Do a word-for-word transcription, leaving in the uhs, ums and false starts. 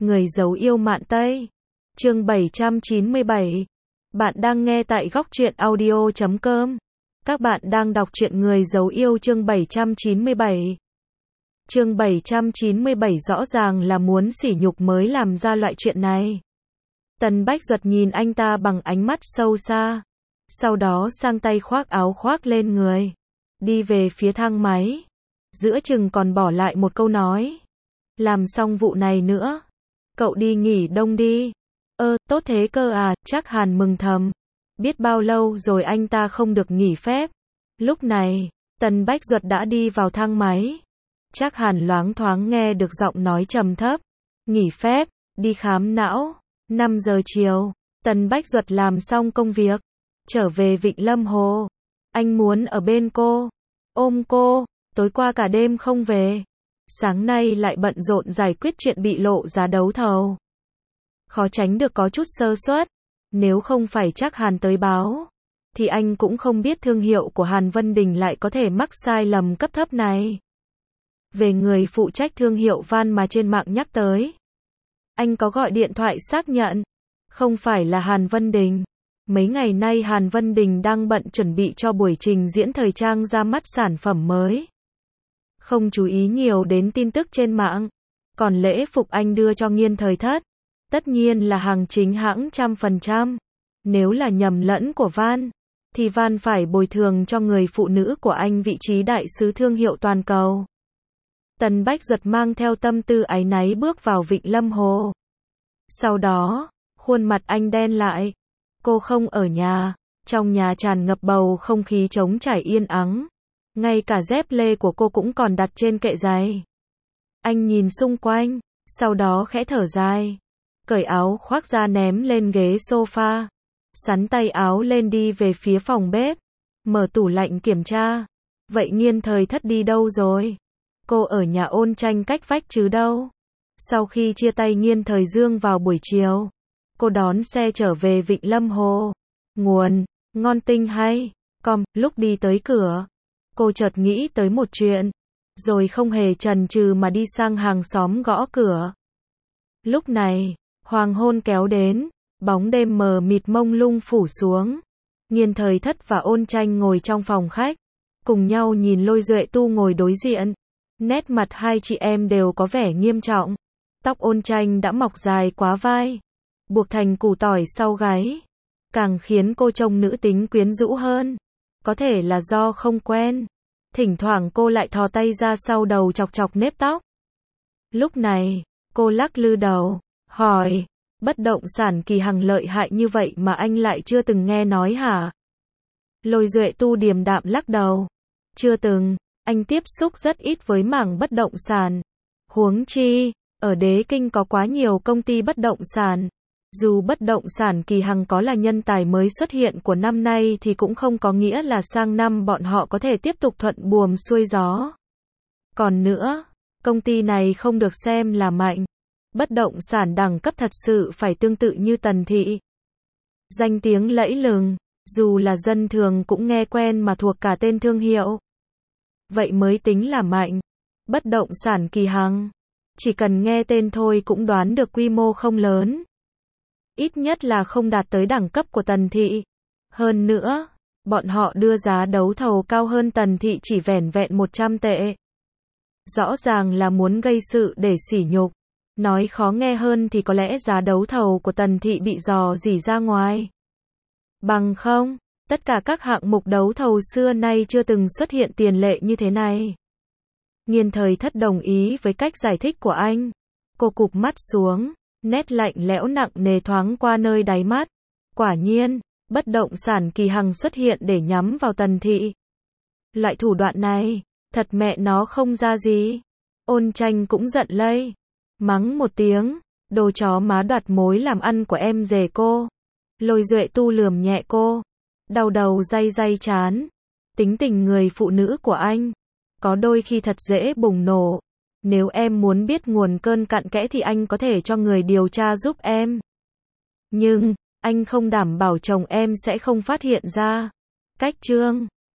Người giấu yêu mạn Tây. Chương bảy trăm chín mươi bảy. Bạn đang nghe tại góc truyện audio chấm com. Các bạn đang đọc truyện Người giấu yêu chương bảy trăm chín mươi bảy. Chương bảy trăm chín mươi bảy rõ ràng là muốn sỉ nhục mới làm ra loại chuyện này. Tần Bách Duật nhìn anh ta bằng ánh mắt sâu xa. Sau đó sang tay khoác áo khoác lên người. Đi về phía thang máy. Giữa chừng còn bỏ lại một câu nói. Làm xong vụ này nữa. Cậu đi nghỉ đông đi. Ơ, tốt thế cơ à, Trác Hàn mừng thầm. Biết bao lâu rồi anh ta không được nghỉ phép. Lúc này, Tần Bách Duật đã đi vào thang máy. Trác Hàn loáng thoáng nghe được giọng nói trầm thấp. Nghỉ phép, đi khám não. năm giờ chiều, Tần Bách Duật làm xong công việc. Trở về Vịnh Lâm Hồ. Anh muốn ở bên cô. Ôm cô, tối qua cả đêm không về. Sáng nay lại bận rộn giải quyết chuyện bị lộ giá đấu thầu. Khó tránh được có chút sơ suất. Nếu không phải Trác Hàn tới báo, thì anh cũng không biết thương hiệu của Hàn Vân Đình lại có thể mắc sai lầm cấp thấp này. Về người phụ trách thương hiệu van mà trên mạng nhắc tới, anh có gọi điện thoại xác nhận. Không phải là Hàn Vân Đình. Mấy ngày nay Hàn Vân Đình đang bận chuẩn bị cho buổi trình diễn thời trang ra mắt sản phẩm mới. Không chú ý nhiều đến tin tức trên mạng. Còn lễ phục anh đưa cho Nghiên Thời Thất, tất nhiên là hàng chính hãng trăm phần trăm. Nếu là nhầm lẫn của Van, thì Van phải bồi thường cho người phụ nữ của anh vị trí đại sứ thương hiệu toàn cầu. Tần Bách Duật mang theo tâm tư áy náy bước vào Vịnh Lâm Hồ. Sau đó, khuôn mặt anh đen lại. Cô không ở nhà. Trong nhà tràn ngập bầu không khí trống trải yên ắng. Ngay cả dép lê của cô cũng còn đặt trên kệ giày. Anh nhìn xung quanh, sau đó khẽ thở dài. Cởi áo khoác ra ném lên ghế sofa. Sắn tay áo lên đi về phía phòng bếp. Mở tủ lạnh kiểm tra. Vậy Nghiên Thời Thất đi đâu rồi? Cô ở nhà Ôn Tranh cách vách chứ đâu. Sau khi chia tay Nghiên Thời Dương vào buổi chiều, cô đón xe trở về Vịnh Lâm Hồ. Nguồn, ngon tinh hay, com, lúc đi tới cửa. Cô chợt nghĩ tới một chuyện, rồi không hề chần chừ mà đi sang hàng xóm gõ cửa. Lúc này, hoàng hôn kéo đến, bóng đêm mờ mịt mông lung phủ xuống. Nghiên Thời Thất và Ôn Tranh ngồi trong phòng khách, cùng nhau nhìn Lôi Duệ Tu ngồi đối diện. Nét mặt hai chị em đều có vẻ nghiêm trọng. Tóc Ôn Tranh đã mọc dài quá vai, buộc thành củ tỏi sau gáy, càng khiến cô trông nữ tính quyến rũ hơn. Có thể là do không quen, thỉnh thoảng cô lại thò tay ra sau đầu chọc chọc nếp tóc. Lúc này, cô lắc lư đầu, hỏi, bất động sản Kỳ Hằng lợi hại như vậy mà anh lại chưa từng nghe nói hả? Lôi Duệ Tu điềm đạm lắc đầu, chưa từng, anh tiếp xúc rất ít với mảng bất động sản. Huống chi, ở Đế Kinh có quá nhiều công ty bất động sản. Dù bất động sản Kỳ Hằng có là nhân tài mới xuất hiện của năm nay thì cũng không có nghĩa là sang năm bọn họ có thể tiếp tục thuận buồm xuôi gió. Còn nữa, công ty này không được xem là mạnh. Bất động sản đẳng cấp thật sự phải tương tự như Tần Thị. Danh tiếng lẫy lừng, dù là dân thường cũng nghe quen mà thuộc cả tên thương hiệu. Vậy mới tính là mạnh. Bất động sản Kỳ Hằng, chỉ cần nghe tên thôi cũng đoán được quy mô không lớn. Ít nhất là không đạt tới đẳng cấp của Tần Thị. Hơn nữa, bọn họ đưa giá đấu thầu cao hơn Tần Thị chỉ vẻn vẹn một trăm tệ. Rõ ràng là muốn gây sự để sỉ nhục. Nói khó nghe hơn thì có lẽ giá đấu thầu của Tần Thị bị dò dỉ ra ngoài. Bằng không, tất cả các hạng mục đấu thầu xưa nay chưa từng xuất hiện tiền lệ như thế này. Nghiên Thời Thất đồng ý với cách giải thích của anh. Cô cụp mắt xuống, nét lạnh lẽo nặng nề thoáng qua nơi đáy mắt. Quả nhiên, bất động sản Kỳ Hằng xuất hiện để nhắm vào Tần Thị. Loại thủ đoạn này, thật mẹ nó không ra gì. Ôn Tranh cũng giận lây. Mắng một tiếng, đồ chó má đoạt mối làm ăn của em rể cô. Lôi Duệ Tu lườm nhẹ cô. Đau đầu day day chán. Tính tình người phụ nữ của anh, có đôi khi thật dễ bùng nổ. Nếu em muốn biết nguồn cơn cặn kẽ thì anh có thể cho người điều tra giúp em. Nhưng, anh không đảm bảo chồng em sẽ không phát hiện ra. Cách chương